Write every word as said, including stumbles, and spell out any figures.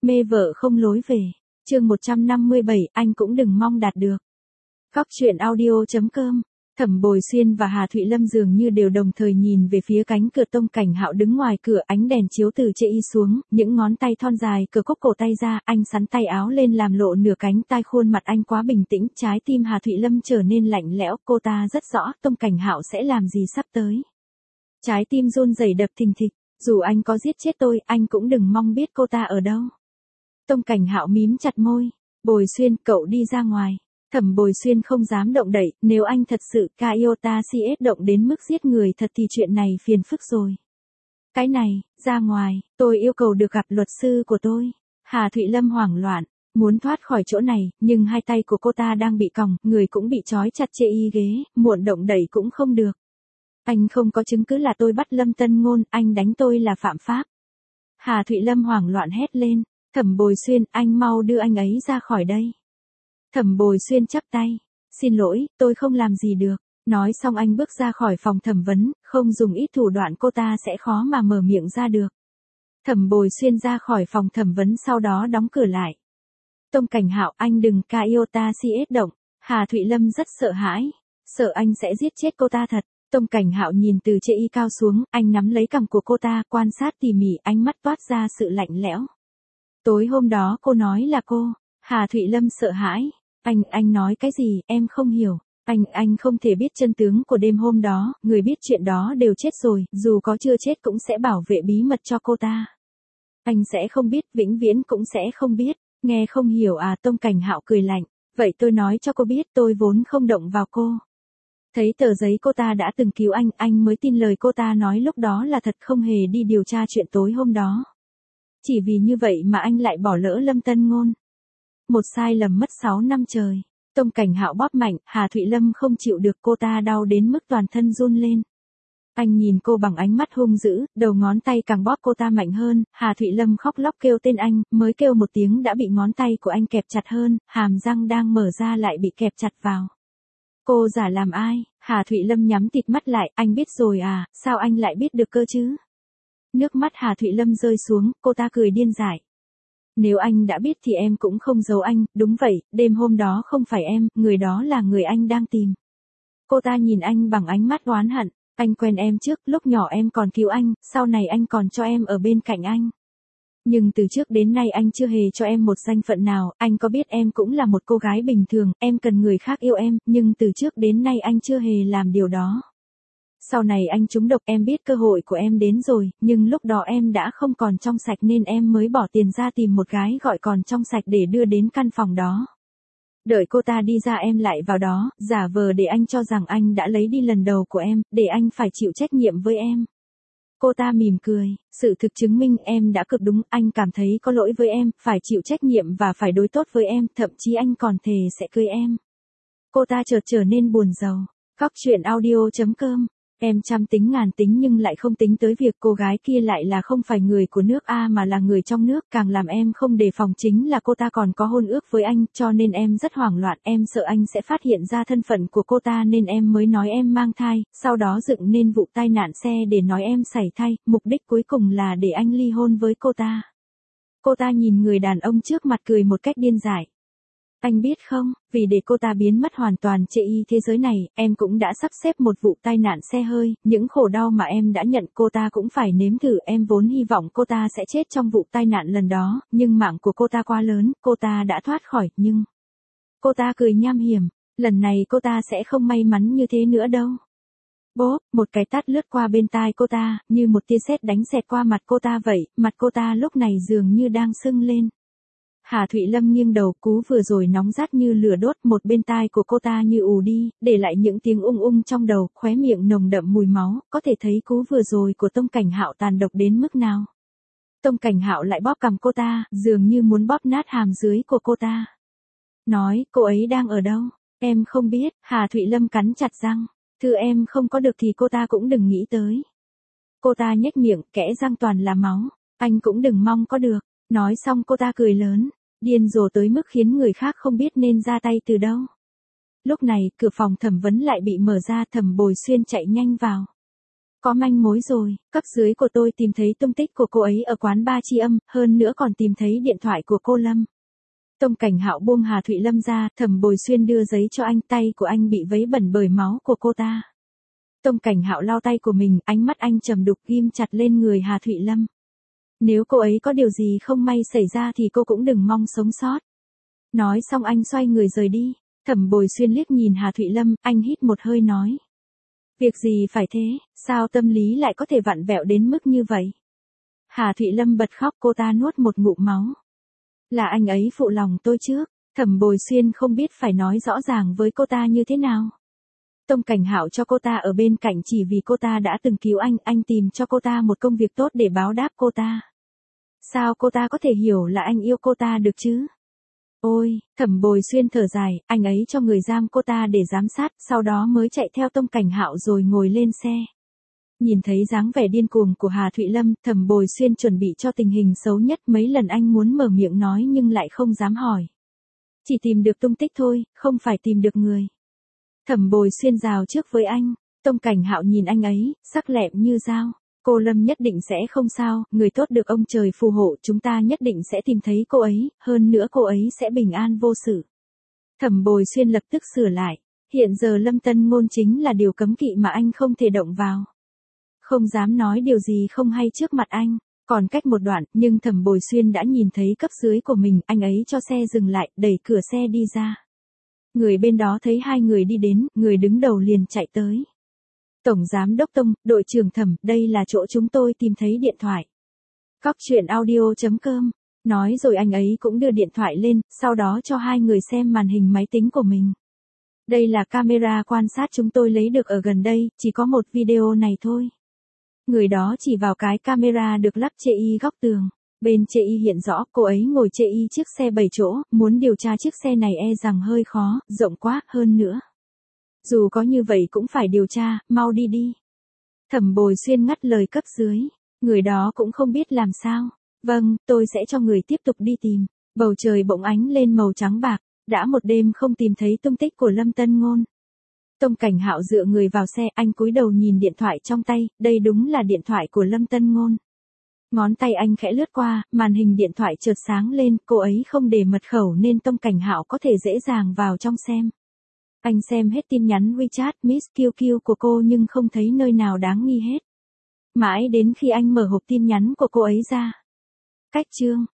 Mê vợ không lối về. Chương một trăm năm mươi bảy, anh cũng đừng mong đạt được. Góc truyện audio chấm com. Thẩm Bồi Xuyên và Hà Thụy Lâm dường như đều đồng thời nhìn về phía cánh cửa. Tông Cảnh Hạo đứng ngoài cửa, ánh đèn chiếu từ chê y xuống, những ngón tay thon dài cờ cúc cổ tay ra, anh sắn tay áo lên làm lộ nửa cánh tay. Khuôn mặt anh quá bình tĩnh, trái tim Hà Thụy Lâm trở nên lạnh lẽo. Cô ta rất rõ Tông Cảnh Hạo sẽ làm gì sắp tới. Trái tim run rẩy đập thình thịch. Dù anh có giết chết tôi, anh cũng đừng mong biết cô ta ở đâu. Tông Cảnh Hạo mím chặt môi. Bồi Xuyên, cậu đi ra ngoài. Thẩm Bồi Xuyên không dám động đậy, nếu anh thật sự Kaiota xê ét động đến mức giết người thật thì chuyện này phiền phức rồi. Cái này, ra ngoài, tôi yêu cầu được gặp luật sư của tôi. Hà Thụy Lâm hoảng loạn, muốn thoát khỏi chỗ này, nhưng hai tay của cô ta đang bị còng, người cũng bị trói chặt chê y ghế, muộn động đẩy cũng không được. Anh không có chứng cứ là tôi bắt Lâm Tân Ngôn, anh đánh tôi là phạm pháp. Hà Thụy Lâm hoảng loạn hét lên. Thẩm Bồi Xuyên, anh mau đưa anh ấy ra khỏi đây. Thẩm Bồi Xuyên chắp tay. Xin lỗi, tôi không làm gì được. Nói xong anh bước ra khỏi phòng thẩm vấn, không dùng ít thủ đoạn cô ta sẽ khó mà mở miệng ra được. Thẩm Bồi Xuyên ra khỏi phòng thẩm vấn sau đó đóng cửa lại. Tông Cảnh Hạo, anh đừng Kaiota xê ét động. Hà Thụy Lâm rất sợ hãi. Sợ anh sẽ giết chết cô ta thật. Tông Cảnh Hạo nhìn từ chê y cao xuống, anh nắm lấy cằm của cô ta, quan sát tỉ mỉ, ánh mắt toát ra sự lạnh lẽo. Tối hôm đó cô nói là cô. Hà Thụy Lâm sợ hãi. Anh, anh nói cái gì, em không hiểu. Anh, anh không thể biết chân tướng của đêm hôm đó, người biết chuyện đó đều chết rồi, dù có chưa chết cũng sẽ bảo vệ bí mật cho cô ta. Anh sẽ không biết, vĩnh viễn cũng sẽ không biết. Nghe không hiểu à? Tông Cảnh Hạo cười lạnh. Vậy tôi nói cho cô biết, tôi vốn không động vào cô. Thấy tờ giấy cô ta đã từng cứu anh, anh mới tin lời cô ta nói lúc đó là thật, không hề đi điều tra chuyện tối hôm đó. Chỉ vì như vậy mà anh lại bỏ lỡ Lâm Tân Ngôn. Một sai lầm mất sáu năm trời. Tông Cảnh Hạo bóp mạnh, Hà Thụy Lâm không chịu được, cô ta đau đến mức toàn thân run lên. Anh nhìn cô bằng ánh mắt hung dữ, đầu ngón tay càng bóp cô ta mạnh hơn. Hà Thụy Lâm khóc lóc kêu tên anh, mới kêu một tiếng đã bị ngón tay của anh kẹp chặt hơn, hàm răng đang mở ra lại bị kẹp chặt vào. Cô giả làm ai? Hà Thụy Lâm nhắm tịt mắt lại, anh biết rồi à, sao anh lại biết được cơ chứ? Nước mắt Hà Thụy Lâm rơi xuống, cô ta cười điên dại. Nếu anh đã biết thì em cũng không giấu anh, đúng vậy, đêm hôm đó không phải em, người đó là người anh đang tìm. Cô ta nhìn anh bằng ánh mắt oán hận, anh quen em trước, lúc nhỏ em còn cứu anh, sau này anh còn cho em ở bên cạnh anh. Nhưng từ trước đến nay anh chưa hề cho em một danh phận nào, anh có biết em cũng là một cô gái bình thường, em cần người khác yêu em, nhưng từ trước đến nay anh chưa hề làm điều đó. Sau này anh trúng độc, em biết cơ hội của em đến rồi, nhưng lúc đó em đã không còn trong sạch nên em mới bỏ tiền ra tìm một gái gọi còn trong sạch để đưa đến căn phòng đó. Đợi cô ta đi ra em lại vào đó, giả vờ để anh cho rằng anh đã lấy đi lần đầu của em, để anh phải chịu trách nhiệm với em. Cô ta mỉm cười, sự thực chứng minh em đã cực đúng, anh cảm thấy có lỗi với em, phải chịu trách nhiệm và phải đối tốt với em, thậm chí anh còn thề sẽ cưới em. Cô ta chợt trở nên buồn rầu. Góc truyện audio chấm com. Em trăm tính ngàn tính nhưng lại không tính tới việc cô gái kia lại là không phải người của nước A mà là người trong nước, càng làm em không đề phòng chính là cô ta còn có hôn ước với anh, cho nên em rất hoảng loạn, em sợ anh sẽ phát hiện ra thân phận của cô ta nên em mới nói em mang thai, sau đó dựng nên vụ tai nạn xe để nói em sảy thai, mục đích cuối cùng là để anh ly hôn với cô ta. Cô ta nhìn người đàn ông trước mặt cười một cách điên dại. Anh biết không, vì để cô ta biến mất hoàn toàn chê y thế giới này, em cũng đã sắp xếp một vụ tai nạn xe hơi, những khổ đau mà em đã nhận cô ta cũng phải nếm thử, em vốn hy vọng cô ta sẽ chết trong vụ tai nạn lần đó, nhưng mạng của cô ta quá lớn, cô ta đã thoát khỏi, nhưng... Cô ta cười nham hiểm, lần này cô ta sẽ không may mắn như thế nữa đâu. Bốp, một cái tát lướt qua bên tai cô ta, như một tia sét đánh xẹt qua mặt cô ta vậy, mặt cô ta lúc này dường như đang sưng lên. Hà Thụy Lâm nghiêng đầu, cú vừa rồi nóng rát như lửa đốt, một bên tai của cô ta như ù đi, để lại những tiếng ung ung trong đầu, khóe miệng nồng đậm mùi máu, có thể thấy cú vừa rồi của Tông Cảnh Hạo tàn độc đến mức nào. Tông Cảnh Hạo lại bóp cằm cô ta, dường như muốn bóp nát hàm dưới của cô ta. Nói, cô ấy đang ở đâu? Em không biết, Hà Thụy Lâm cắn chặt răng. Thứ em không có được thì cô ta cũng đừng nghĩ tới. Cô ta nhếch miệng, kẽ răng toàn là máu. Anh cũng đừng mong có được. Nói xong cô ta cười lớn, điên rồ tới mức khiến người khác không biết nên ra tay từ đâu. Lúc này, cửa phòng thẩm vấn lại bị mở ra, Thẩm Bồi Xuyên chạy nhanh vào. Có manh mối rồi, cấp dưới của tôi tìm thấy tung tích của cô ấy ở quán bar Tri Âm, hơn nữa còn tìm thấy điện thoại của cô Lâm. Tông Cảnh Hạo buông Hà Thụy Lâm ra, Thẩm Bồi Xuyên đưa giấy cho anh, tay của anh bị vấy bẩn bởi máu của cô ta. Tông Cảnh Hạo lau tay của mình, ánh mắt anh trầm đục ghim chặt lên người Hà Thụy Lâm. Nếu cô ấy có điều gì không may xảy ra thì cô cũng đừng mong sống sót. Nói xong anh xoay người rời đi. Thẩm Bồi Xuyên liếc nhìn Hà Thụy Lâm, anh hít một hơi nói. Việc gì phải thế, sao tâm lý lại có thể vặn vẹo đến mức như vậy? Hà Thụy Lâm bật khóc, cô ta nuốt một ngụm máu. Là anh ấy phụ lòng tôi trước. Thẩm Bồi Xuyên không biết phải nói rõ ràng với cô ta như thế nào. Tông Cảnh Hạo cho cô ta ở bên cạnh chỉ vì cô ta đã từng cứu anh, anh tìm cho cô ta một công việc tốt để báo đáp cô ta. Sao cô ta có thể hiểu là anh yêu cô ta được chứ? Ôi, Thẩm Bồi Xuyên thở dài, anh ấy cho người giam cô ta để giám sát, sau đó mới chạy theo Tông Cảnh Hạo rồi ngồi lên xe. Nhìn thấy dáng vẻ điên cuồng của Hà Thụy Lâm, Thẩm Bồi Xuyên chuẩn bị cho tình hình xấu nhất, mấy lần anh muốn mở miệng nói nhưng lại không dám hỏi. Chỉ tìm được tung tích thôi, không phải tìm được người. Thẩm Bồi Xuyên rào trước với anh, Tông Cảnh Hạo nhìn anh ấy, sắc lẹm như dao. Cô Lâm nhất định sẽ không sao, người tốt được ông trời phù hộ, chúng ta nhất định sẽ tìm thấy cô ấy, hơn nữa cô ấy sẽ bình an vô sự. Thẩm Bồi Xuyên lập tức sửa lại, hiện giờ Lâm Tân Ngôn chính là điều cấm kỵ mà anh không thể động vào. Không dám nói điều gì không hay trước mặt anh, còn cách một đoạn, nhưng Thẩm Bồi Xuyên đã nhìn thấy cấp dưới của mình, anh ấy cho xe dừng lại, đẩy cửa xe đi ra. Người bên đó thấy hai người đi đến, người đứng đầu liền chạy tới. Tổng Giám Đốc Tông, đội trưởng Thẩm, đây là chỗ chúng tôi tìm thấy điện thoại. Cóc truyện audio chấm com. Nói rồi anh ấy cũng đưa điện thoại lên, sau đó cho hai người xem màn hình máy tính của mình. Đây là camera quan sát chúng tôi lấy được ở gần đây, chỉ có một video này thôi. Người đó chỉ vào cái camera được lắp chê y góc tường. Bên chê y hiện rõ cô ấy ngồi chê y chiếc xe bảy chỗ, muốn điều tra chiếc xe này e rằng hơi khó, rộng quá, hơn nữa. Dù có như vậy cũng phải điều tra, mau đi đi. Thẩm Bồi Xuyên ngắt lời cấp dưới, người đó cũng không biết làm sao. Vâng, tôi sẽ cho người tiếp tục đi tìm. Bầu trời bỗng ánh lên màu trắng bạc, đã một đêm không tìm thấy tung tích của Lâm Tân Ngôn. Tông Cảnh Hạo dựa người vào xe, anh cúi đầu nhìn điện thoại trong tay, đây đúng là điện thoại của Lâm Tân Ngôn. Ngón tay anh khẽ lướt qua, màn hình điện thoại chợt sáng lên, cô ấy không để mật khẩu nên Tông Cảnh Hạo có thể dễ dàng vào trong xem. Anh xem hết tin nhắn WeChat, Miss Q Q của cô nhưng không thấy nơi nào đáng nghi hết. Mãi đến khi anh mở hộp tin nhắn của cô ấy ra. Cách chương